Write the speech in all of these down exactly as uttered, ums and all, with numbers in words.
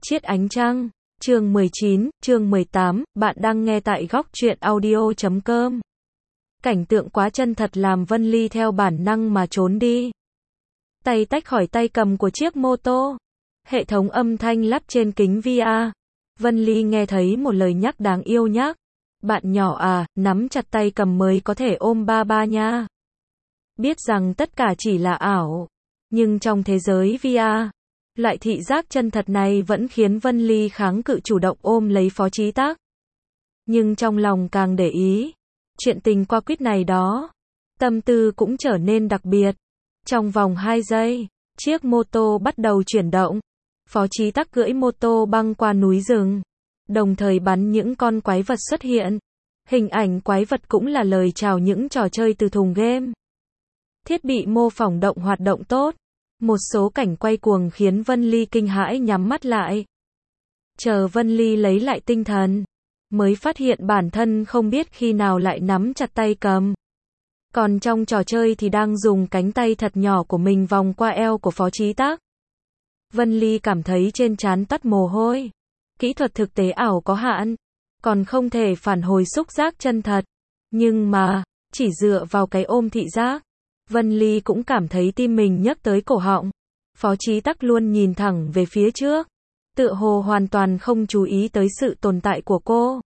Chiết ánh trăng, chương mười chín, chương mười tám, bạn đang nghe tại góc truyện audio chấm com. Cảnh tượng quá chân thật làm Vân Ly theo bản năng mà trốn đi. Tay tách khỏi tay cầm của chiếc mô tô. Hệ thống âm thanh lắp trên kính vi a. Vân Ly nghe thấy một lời nhắc đáng yêu nhắc. Bạn nhỏ à, nắm chặt tay cầm mới có thể ôm ba ba nha. Biết rằng tất cả chỉ là ảo. Nhưng trong thế giới vi a, loại thị giác chân thật này vẫn khiến Vân Ly kháng cự chủ động ôm lấy Phó Chí Tắc. Nhưng trong lòng càng để ý, chuyện tình qua quýt này đó, tâm tư cũng trở nên đặc biệt. Trong vòng hai giây, chiếc mô tô bắt đầu chuyển động. Phó Chí Tắc cưỡi mô tô băng qua núi rừng, đồng thời bắn những con quái vật xuất hiện. Hình ảnh quái vật cũng là lời chào những trò chơi từ thùng game. Thiết bị mô phỏng động hoạt động tốt. Một số cảnh quay cuồng khiến Vân Ly kinh hãi nhắm mắt lại. Chờ Vân Ly lấy lại tinh thần, mới phát hiện bản thân không biết khi nào lại nắm chặt tay cầm. Còn trong trò chơi thì đang dùng cánh tay thật nhỏ của mình vòng qua eo của Phó Chí Tắc. Vân Ly cảm thấy trên trán toát mồ hôi. Kỹ thuật thực tế ảo có hạn, còn không thể phản hồi xúc giác chân thật. Nhưng mà, chỉ dựa vào cái ôm thị giác, Vân Ly cũng cảm thấy tim mình nhấc tới cổ họng. Phó Chí Tắc luôn nhìn thẳng về phía trước, tựa hồ hoàn toàn không chú ý tới sự tồn tại của cô.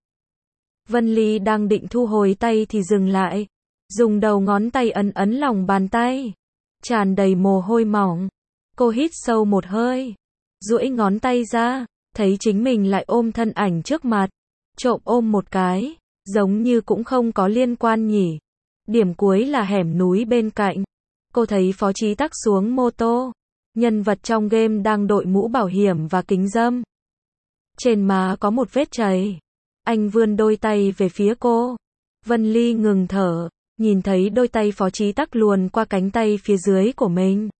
Vân Ly đang định thu hồi tay thì dừng lại, dùng đầu ngón tay ấn ấn lòng bàn tay, tràn đầy mồ hôi mỏng. Cô hít sâu một hơi, duỗi ngón tay ra, thấy chính mình lại ôm thân ảnh trước mặt, trộm ôm một cái, giống như cũng không có liên quan nhỉ. Điểm cuối là hẻm núi bên cạnh. Cô thấy Phó Chí Tắc xuống mô tô. Nhân vật trong game đang đội mũ bảo hiểm và kính râm. Trên má có một vết chảy. Anh vươn đôi tay về phía cô. Vân Ly ngừng thở, nhìn thấy đôi tay Phó Chí Tắc luồn qua cánh tay phía dưới của mình.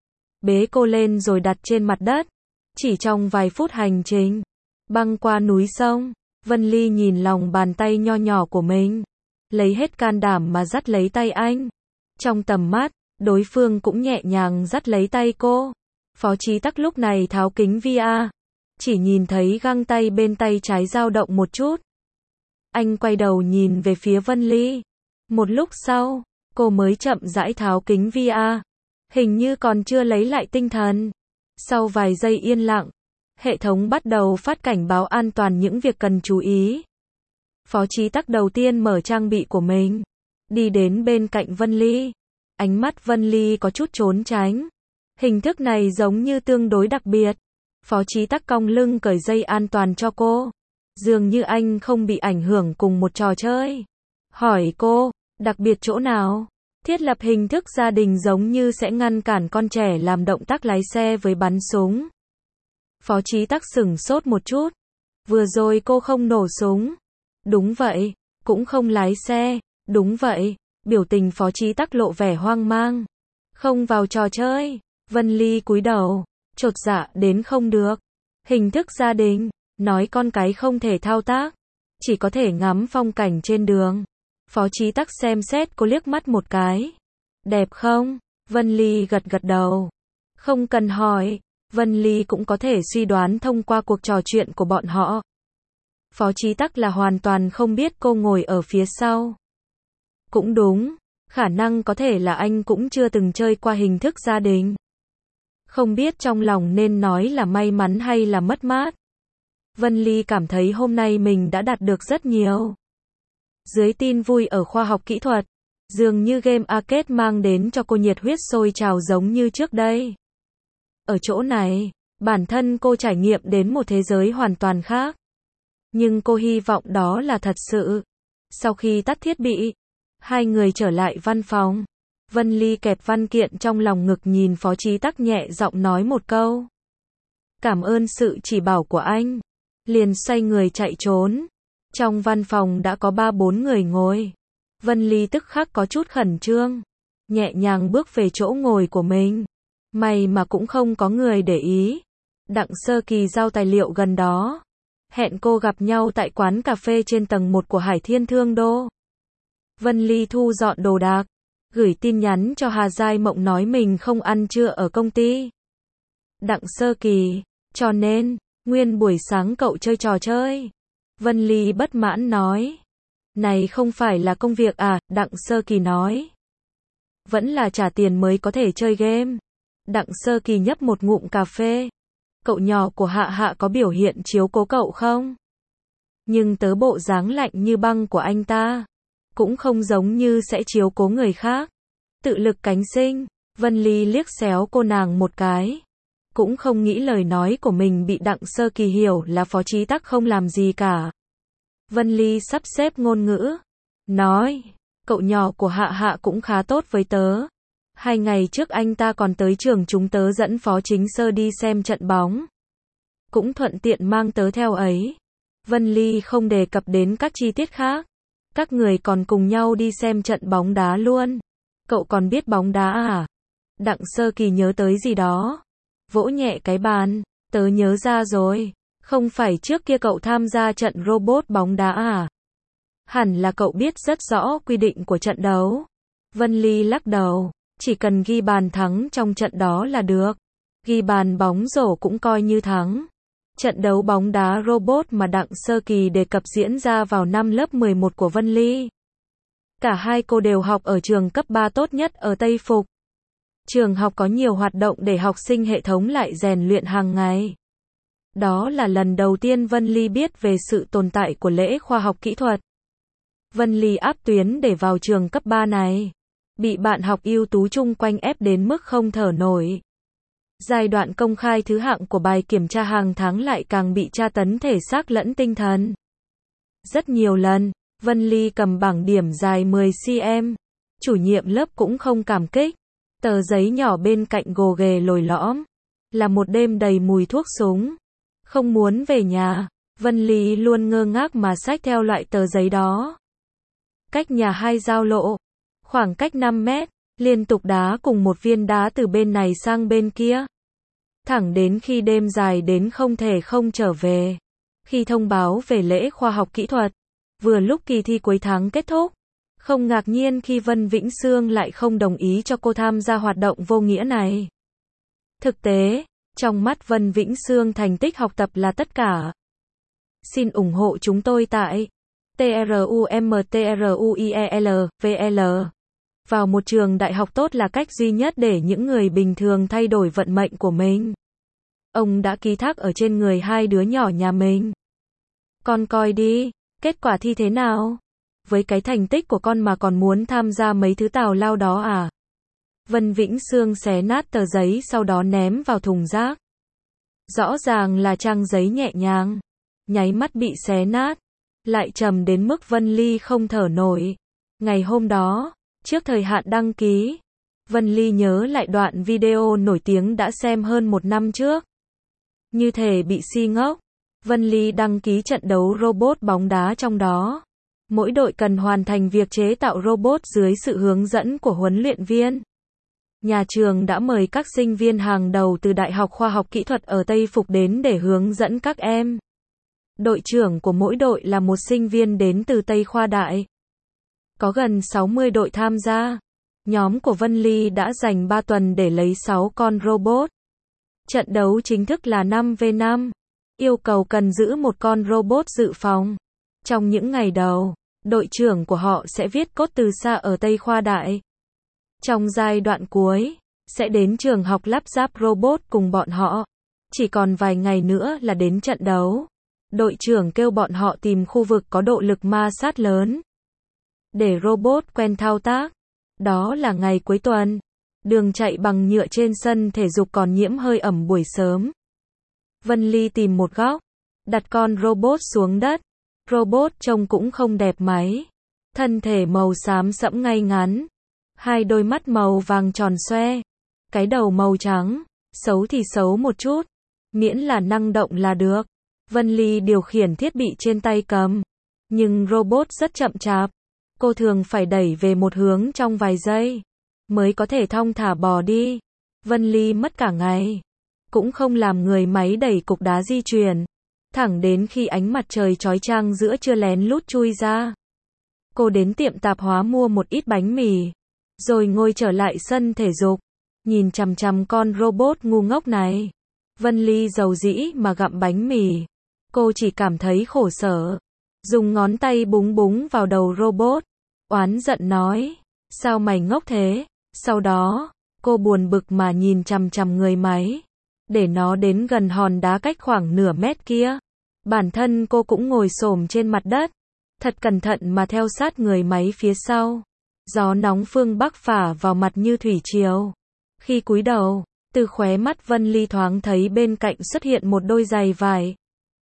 Bế cô lên rồi đặt trên mặt đất. Chỉ trong vài phút hành trình, băng qua núi sông, Vân Ly nhìn lòng bàn tay nho nhỏ của mình, lấy hết can đảm mà dắt lấy tay anh. Trong tầm mắt, đối phương cũng nhẹ nhàng dắt lấy tay cô. Phó Chí Tắc lúc này tháo kính vi a, chỉ nhìn thấy găng tay bên tay trái dao động một chút. Anh quay đầu nhìn về phía Vân Ly. Một lúc sau, cô mới chậm rãi tháo kính vi a, hình như còn chưa lấy lại tinh thần. Sau vài giây yên lặng, hệ thống bắt đầu phát cảnh báo an toàn những việc cần chú ý. Phó Chí Tắc đầu tiên mở trang bị của mình, đi đến bên cạnh Vân Ly. Ánh mắt Vân Ly có chút trốn tránh. Hình thức này giống như tương đối đặc biệt. Phó Chí Tắc cong lưng cởi dây an toàn cho cô. Dường như anh không bị ảnh hưởng cùng một trò chơi. Hỏi cô, đặc biệt chỗ nào? Thiết lập hình thức gia đình giống như sẽ ngăn cản con trẻ làm động tác lái xe với bắn súng. Phó Chí Tắc sửng sốt một chút. Vừa rồi cô không nổ súng. Đúng vậy, cũng không lái xe. Đúng vậy, biểu tình Phó Chí Tắc lộ vẻ hoang mang. Không vào trò chơi. Vân Ly cúi đầu, chột dạ đến không được. Hình thức gia đình, nói con cái không thể thao tác, chỉ có thể ngắm phong cảnh trên đường. Phó Chí Tắc xem xét cô liếc mắt một cái. Đẹp không? Vân Ly gật gật đầu. Không cần hỏi, Vân Ly cũng có thể suy đoán thông qua cuộc trò chuyện của bọn họ. Phó Chí Tắc là hoàn toàn không biết cô ngồi ở phía sau. Cũng đúng, khả năng có thể là anh cũng chưa từng chơi qua hình thức gia đình. Không biết trong lòng nên nói là may mắn hay là mất mát. Vân Ly cảm thấy hôm nay mình đã đạt được rất nhiều. Dưới tin vui ở khoa học kỹ thuật, dường như game arcade mang đến cho cô nhiệt huyết sôi trào giống như trước đây. Ở chỗ này, bản thân cô trải nghiệm đến một thế giới hoàn toàn khác. Nhưng cô hy vọng đó là thật sự. Sau khi tắt thiết bị, hai người trở lại văn phòng. Vân Ly kẹp văn kiện trong lòng ngực nhìn Phó Chí Tắc nhẹ giọng nói một câu. Cảm ơn sự chỉ bảo của anh. Liền xoay người chạy trốn. Trong văn phòng đã có ba bốn người ngồi. Vân Ly tức khắc có chút khẩn trương. Nhẹ nhàng bước về chỗ ngồi của mình. May mà cũng không có người để ý. Đặng Sơ Kỳ giao tài liệu gần đó. Hẹn cô gặp nhau tại quán cà phê trên tầng một của Hải Thiên Thương Đô. Vân Ly thu dọn đồ đạc, gửi tin nhắn cho Hà Giai Mộng nói mình không ăn trưa ở công ty. Đặng Sơ Kỳ, cho nên, Nguyên buổi sáng cậu chơi trò chơi. Vân Ly bất mãn nói. Này không phải là công việc à, Đặng Sơ Kỳ nói. Vẫn là trả tiền mới có thể chơi game. Đặng Sơ Kỳ nhấp một ngụm cà phê. Cậu nhỏ của Hạ Hạ có biểu hiện chiếu cố cậu không? Nhưng tớ bộ dáng lạnh như băng của anh ta. Cũng không giống như sẽ chiếu cố người khác. Tự lực cánh sinh. Vân Ly liếc xéo cô nàng một cái. Cũng không nghĩ lời nói của mình bị Đặng Sơ Kỳ hiểu là Phó Chí Tắc không làm gì cả. Vân Ly sắp xếp ngôn ngữ. Nói, cậu nhỏ của Hạ Hạ cũng khá tốt với tớ. Hai ngày trước anh ta còn tới trường chúng tớ dẫn Phó Chính Sơ đi xem trận bóng. Cũng thuận tiện mang tớ theo ấy. Vân Ly không đề cập đến các chi tiết khác. Các người còn cùng nhau đi xem trận bóng đá luôn. Cậu còn biết bóng đá à? Đặng Sơ Kỳ nhớ tới gì đó. Vỗ nhẹ cái bàn. Tớ nhớ ra rồi. Không phải trước kia cậu tham gia trận robot bóng đá à? Hẳn là cậu biết rất rõ quy định của trận đấu. Vân Ly lắc đầu. Chỉ cần ghi bàn thắng trong trận đó là được. Ghi bàn bóng rổ cũng coi như thắng. Trận đấu bóng đá robot mà Đặng Sơ Kỳ đề cập diễn ra vào năm lớp mười một của Vân Ly. Cả hai cô đều học ở trường cấp ba tốt nhất ở Tây Phục. Trường học có nhiều hoạt động để học sinh hệ thống lại rèn luyện hàng ngày. Đó là lần đầu tiên Vân Ly biết về sự tồn tại của lễ khoa học kỹ thuật. Vân Ly áp tuyến để vào trường cấp ba này. Bị bạn học ưu tú chung quanh ép đến mức không thở nổi. Giai đoạn công khai thứ hạng của bài kiểm tra hàng tháng lại càng bị tra tấn thể xác lẫn tinh thần. Rất nhiều lần, Vân Ly cầm bảng điểm dài mười xăng-ti-mét. Chủ nhiệm lớp cũng không cảm kích. Tờ giấy nhỏ bên cạnh gồ ghề lồi lõm. Là một đêm đầy mùi thuốc súng. Không muốn về nhà, Vân Ly luôn ngơ ngác mà xách theo loại tờ giấy đó. Cách nhà hai giao lộ. Khoảng cách năm mét. Liên tục đá cùng một viên đá từ bên này sang bên kia. Thẳng đến khi đêm dài đến không thể không trở về. Khi thông báo về lễ khoa học kỹ thuật, vừa lúc kỳ thi cuối tháng kết thúc. Không ngạc nhiên khi Vân Vĩnh Sương lại không đồng ý cho cô tham gia hoạt động vô nghĩa này. Thực tế, trong mắt Vân Vĩnh Sương thành tích học tập là tất cả. Xin ủng hộ chúng tôi tại trumtruiel.vl. Vào một trường đại học tốt là cách duy nhất để những người bình thường thay đổi vận mệnh của mình. Ông đã ký thác ở trên người hai đứa nhỏ nhà mình. Con coi đi, kết quả thi thế nào? Với cái thành tích của con mà còn muốn tham gia mấy thứ tào lao đó à? Vân Vĩnh Sương xé nát tờ giấy sau đó ném vào thùng rác. Rõ ràng là trang giấy nhẹ nhàng. Nháy mắt bị xé nát. Lại trầm đến mức Vân Ly không thở nổi. Ngày hôm đó, trước thời hạn đăng ký, Vân Ly nhớ lại đoạn video nổi tiếng đã xem hơn một năm trước. Như thể bị si ngốc. Vân Ly đăng ký trận đấu robot bóng đá trong đó. Mỗi đội cần hoàn thành việc chế tạo robot dưới sự hướng dẫn của huấn luyện viên. Nhà trường đã mời các sinh viên hàng đầu từ Đại học Khoa học Kỹ thuật ở Tây Phục đến để hướng dẫn các em. Đội trưởng của mỗi đội là một sinh viên đến từ Tây Khoa Đại. Có gần sáu mươi đội tham gia. Nhóm của Vân Ly đã dành ba tuần để lấy sáu con robot. Trận đấu chính thức là năm vs năm. Yêu cầu cần giữ một con robot dự phòng. Trong những ngày đầu, đội trưởng của họ sẽ viết code từ xa ở Tây Khoa Đại. Trong giai đoạn cuối, sẽ đến trường học lắp ráp robot cùng bọn họ. Chỉ còn vài ngày nữa là đến trận đấu. Đội trưởng kêu bọn họ tìm khu vực có độ lực ma sát lớn. Để robot quen thao tác. Đó là ngày cuối tuần. Đường chạy bằng nhựa trên sân thể dục còn nhiễm hơi ẩm buổi sớm. Vân Ly tìm một góc. Đặt con robot xuống đất. Robot trông cũng không đẹp máy. Thân thể màu xám sẫm ngay ngắn. Hai đôi mắt màu vàng tròn xoe. Cái đầu màu trắng. Xấu thì xấu một chút. Miễn là năng động là được. Vân Ly điều khiển thiết bị trên tay cầm. Nhưng robot rất chậm chạp. Cô thường phải đẩy về một hướng trong vài giây. Mới có thể thong thả bò đi. Vân Ly mất cả ngày. Cũng không làm người máy đẩy cục đá di chuyển. Thẳng đến khi ánh mặt trời chói chang giữa trưa lén lút chui ra. Cô đến tiệm tạp hóa mua một ít bánh mì. Rồi ngồi trở lại sân thể dục. Nhìn chằm chằm con robot ngu ngốc này. Vân Ly dầu dĩ mà gặm bánh mì. Cô chỉ cảm thấy khổ sở. Dùng ngón tay búng búng vào đầu robot. Oán giận nói. Sao mày ngốc thế? Sau đó, cô buồn bực mà nhìn chằm chằm người máy. Để nó đến gần hòn đá cách khoảng nửa mét kia. Bản thân cô cũng ngồi xổm trên mặt đất. Thật cẩn thận mà theo sát người máy phía sau. Gió nóng phương Bắc phả vào mặt như thủy triều. Khi cúi đầu, từ khóe mắt Vân Ly thoáng thấy bên cạnh xuất hiện một đôi giày vải.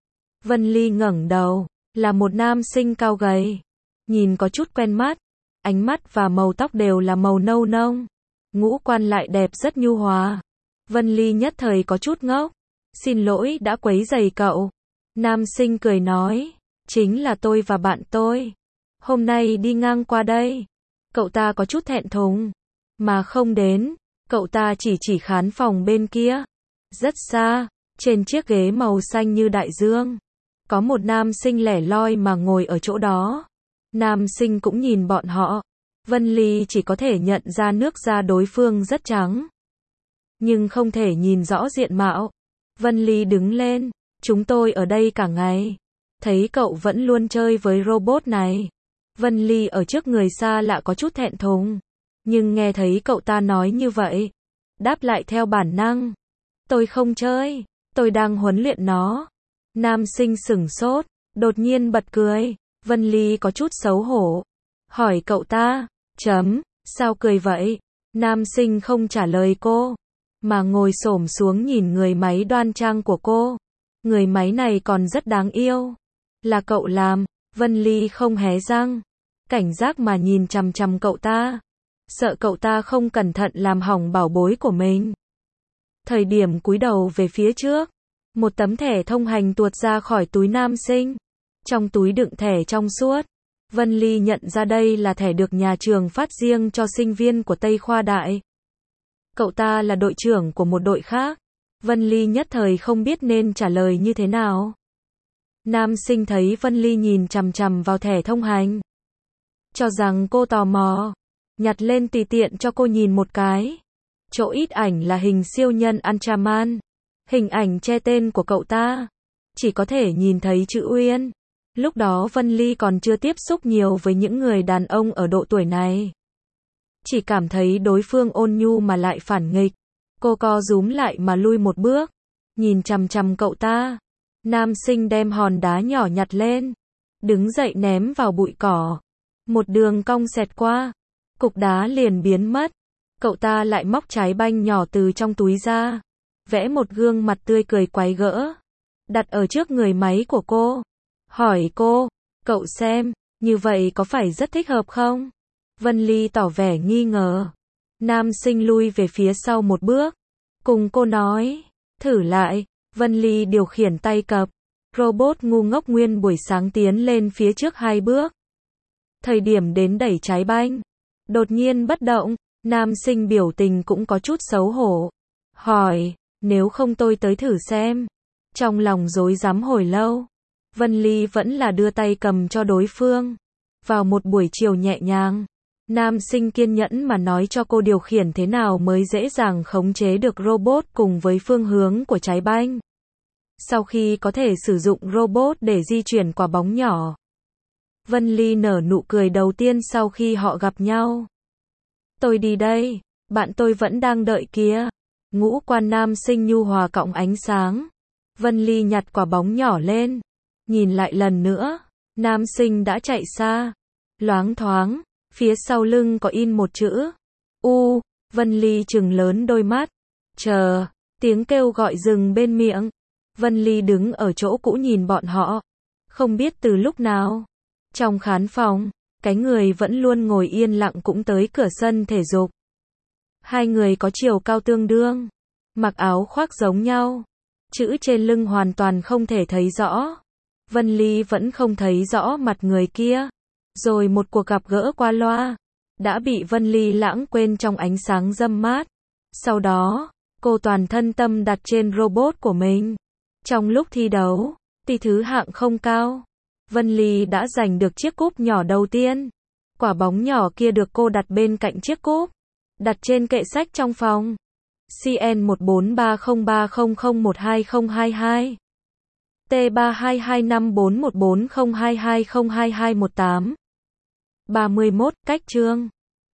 Vân Ly ngẩng đầu, là một nam sinh cao gầy. Nhìn có chút quen mắt. Ánh mắt và màu tóc đều là màu nâu nông. Ngũ quan lại đẹp rất nhu hòa. Vân Ly nhất thời có chút ngốc. Xin lỗi đã quấy rầy cậu. Nam sinh cười nói. Chính là tôi và bạn tôi. Hôm nay đi ngang qua đây. Cậu ta có chút thẹn thùng. Mà không đến. Cậu ta chỉ chỉ khán phòng bên kia. Rất xa. Trên chiếc ghế màu xanh như đại dương. Có một nam sinh lẻ loi mà ngồi ở chỗ đó. Nam sinh cũng nhìn bọn họ. Vân Ly chỉ có thể nhận ra nước da đối phương rất trắng. Nhưng không thể nhìn rõ diện mạo. Vân Ly đứng lên. Chúng tôi ở đây cả ngày. Thấy cậu vẫn luôn chơi với robot này. Vân Ly ở trước người xa lạ có chút thẹn thùng. Nhưng nghe thấy cậu ta nói như vậy. Đáp lại theo bản năng. Tôi không chơi. Tôi đang huấn luyện nó. Nam sinh sửng sốt. Đột nhiên bật cười. Vân Ly có chút xấu hổ. Hỏi cậu ta. Chấm. Sao cười vậy? Nam sinh không trả lời cô. Mà ngồi xổm xuống nhìn người máy đoan trang của cô. Người máy này còn rất đáng yêu. Là cậu làm. Vân Ly không hé răng. Cảnh giác mà nhìn chằm chằm cậu ta. Sợ cậu ta không cẩn thận làm hỏng bảo bối của mình. Thời điểm cúi đầu về phía trước. Một tấm thẻ thông hành tuột ra khỏi túi nam sinh. Trong túi đựng thẻ trong suốt. Vân Ly nhận ra đây là thẻ được nhà trường phát riêng cho sinh viên của Tây Khoa Đại. Cậu ta là đội trưởng của một đội khác. Vân Ly nhất thời không biết nên trả lời như thế nào. Nam sinh thấy Vân Ly nhìn chằm chằm vào thẻ thông hành. Cho rằng cô tò mò. Nhặt lên tùy tiện cho cô nhìn một cái. Chỗ ít ảnh là hình siêu nhân Ultraman. Hình ảnh che tên của cậu ta. Chỉ có thể nhìn thấy chữ Uyên. Lúc đó Vân Ly còn chưa tiếp xúc nhiều với những người đàn ông ở độ tuổi này. Chỉ cảm thấy đối phương ôn nhu mà lại phản nghịch. Cô co rúm lại mà lui một bước. Nhìn chằm chằm cậu ta. Nam sinh đem hòn đá nhỏ nhặt lên. Đứng dậy ném vào bụi cỏ. Một đường cong xẹt qua. Cục đá liền biến mất. Cậu ta lại móc trái banh nhỏ từ trong túi ra. Vẽ một gương mặt tươi cười quái gỡ. Đặt ở trước người máy của cô. Hỏi cô, cậu xem, như vậy có phải rất thích hợp không? Vân Ly tỏ vẻ nghi ngờ. Nam sinh lui về phía sau một bước. Cùng cô nói, thử lại. Vân Ly điều khiển tay cập. Robot ngu ngốc nguyên buổi sáng tiến lên phía trước hai bước. Thời điểm đến đẩy trái banh. Đột nhiên bất động. Nam sinh biểu tình cũng có chút xấu hổ. Hỏi, nếu không tôi tới thử xem. Trong lòng rối rắm hồi lâu. Vân Ly vẫn là đưa tay cầm cho đối phương. Vào một buổi chiều nhẹ nhàng. Nam sinh kiên nhẫn mà nói cho cô điều khiển thế nào mới dễ dàng khống chế được robot cùng với phương hướng của trái banh. Sau khi có thể sử dụng robot để di chuyển quả bóng nhỏ. Vân Ly nở nụ cười đầu tiên sau khi họ gặp nhau. Tôi đi đây, bạn tôi vẫn đang đợi kia. Ngũ quan nam sinh nhu hòa cọng ánh sáng. Vân Ly nhặt quả bóng nhỏ lên. Nhìn lại lần nữa, nam sinh đã chạy xa. Loáng thoáng, phía sau lưng có in một chữ. U, Vân Ly trừng lớn đôi mắt. Chờ, tiếng kêu gọi dừng bên miệng. Vân Ly đứng ở chỗ cũ nhìn bọn họ. Không biết từ lúc nào. Trong khán phòng, cái người vẫn luôn ngồi yên lặng cũng tới cửa sân thể dục. Hai người có chiều cao tương đương. Mặc áo khoác giống nhau. Chữ trên lưng hoàn toàn không thể thấy rõ. Vân Ly vẫn không thấy rõ mặt người kia. Rồi một cuộc gặp gỡ qua loa. Đã bị Vân Ly lãng quên trong ánh sáng râm mát. Sau đó, cô toàn thân tâm đặt trên robot của mình. Trong lúc thi đấu, tỷ thứ hạng không cao. Vân Ly đã giành được chiếc cúp nhỏ đầu tiên. Quả bóng nhỏ kia được cô đặt bên cạnh chiếc cúp. Đặt trên kệ sách trong phòng. C N một bốn ba không ba không không một hai không hai hai, T ba hai hai năm bốn một bốn không hai hai không hai hai một tám. ba mươi mốt. Cách chương